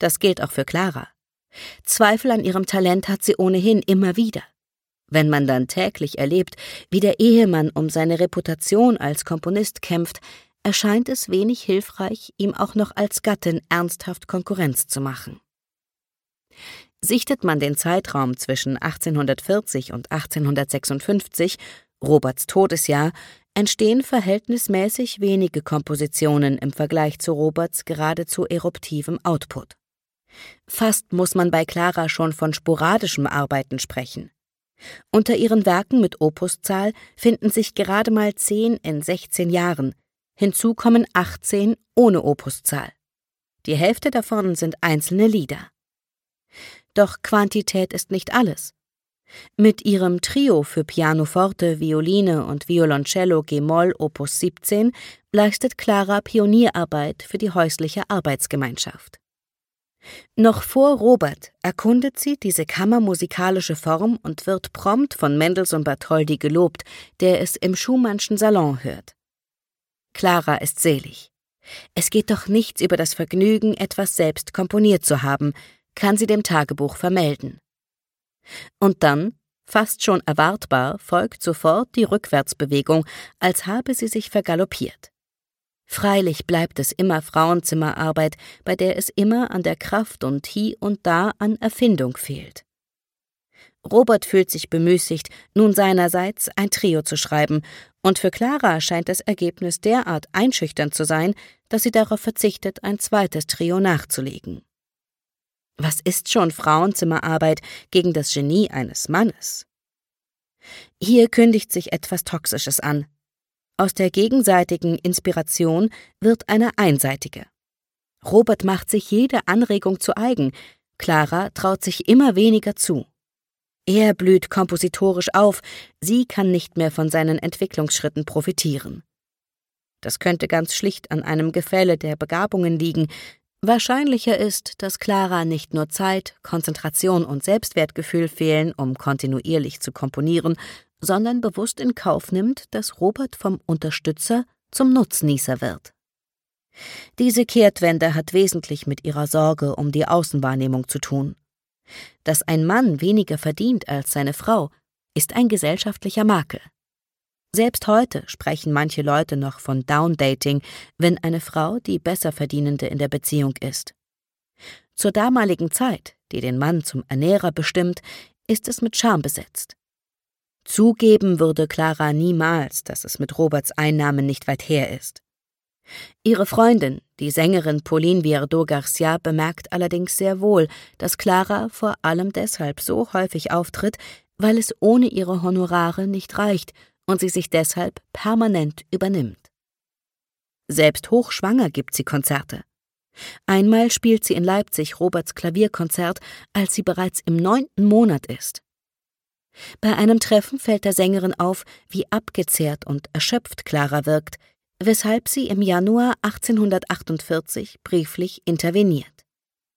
Das gilt auch für Clara. Zweifel an ihrem Talent hat sie ohnehin immer wieder. Wenn man dann täglich erlebt, wie der Ehemann um seine Reputation als Komponist kämpft, erscheint es wenig hilfreich, ihm auch noch als Gattin ernsthaft Konkurrenz zu machen. Sichtet man den Zeitraum zwischen 1840 und 1856, Roberts Todesjahr, entstehen verhältnismäßig wenige Kompositionen im Vergleich zu Roberts geradezu eruptivem Output. Fast muss man bei Clara schon von sporadischem Arbeiten sprechen. Unter ihren Werken mit Opuszahl finden sich gerade mal 10 in 16 Jahren, hinzu kommen 18 ohne Opuszahl. Die Hälfte davon sind einzelne Lieder. Doch Quantität ist nicht alles. Mit ihrem Trio für Pianoforte, Violine und Violoncello G-Moll Opus 17 leistet Clara Pionierarbeit für die häusliche Arbeitsgemeinschaft. Noch vor Robert erkundet sie diese kammermusikalische Form und wird prompt von Mendelssohn Bartholdy gelobt, der es im Schumannschen Salon hört. Clara ist selig. Es geht doch nichts über das Vergnügen, etwas selbst komponiert zu haben, kann sie dem Tagebuch vermelden. Und dann, fast schon erwartbar, folgt sofort die Rückwärtsbewegung, als habe sie sich vergaloppiert. Freilich bleibt es immer Frauenzimmerarbeit, bei der es immer an der Kraft und hie und da an Erfindung fehlt. Robert fühlt sich bemüßigt, nun seinerseits ein Trio zu schreiben, und für Clara scheint das Ergebnis derart einschüchternd zu sein, dass sie darauf verzichtet, ein zweites Trio nachzulegen. Was ist schon Frauenzimmerarbeit gegen das Genie eines Mannes? Hier kündigt sich etwas Toxisches an. Aus der gegenseitigen Inspiration wird eine einseitige. Robert macht sich jede Anregung zu eigen, Clara traut sich immer weniger zu. Er blüht kompositorisch auf, sie kann nicht mehr von seinen Entwicklungsschritten profitieren. Das könnte ganz schlicht an einem Gefälle der Begabungen liegen. Wahrscheinlicher ist, dass Clara nicht nur Zeit, Konzentration und Selbstwertgefühl fehlen, um kontinuierlich zu komponieren, sondern bewusst in Kauf nimmt, dass Robert vom Unterstützer zum Nutznießer wird. Diese Kehrtwende hat wesentlich mit ihrer Sorge um die Außenwahrnehmung zu tun. Dass ein Mann weniger verdient als seine Frau, ist ein gesellschaftlicher Makel. Selbst heute sprechen manche Leute noch von Downdating, wenn eine Frau die Besserverdienende in der Beziehung ist. Zur damaligen Zeit, die den Mann zum Ernährer bestimmt, ist es mit Scham besetzt. Zugeben würde Clara niemals, dass es mit Roberts Einnahmen nicht weit her ist. Ihre Freundin, die Sängerin Pauline Viardot-Garcia, bemerkt allerdings sehr wohl, dass Clara vor allem deshalb so häufig auftritt, weil es ohne ihre Honorare nicht reicht und sie sich deshalb permanent übernimmt. Selbst hochschwanger gibt sie Konzerte. Einmal spielt sie in Leipzig Roberts Klavierkonzert, als sie bereits im 9. Monat ist. Bei einem Treffen fällt der Sängerin auf, wie abgezehrt und erschöpft Clara wirkt, weshalb sie im Januar 1848 brieflich interveniert.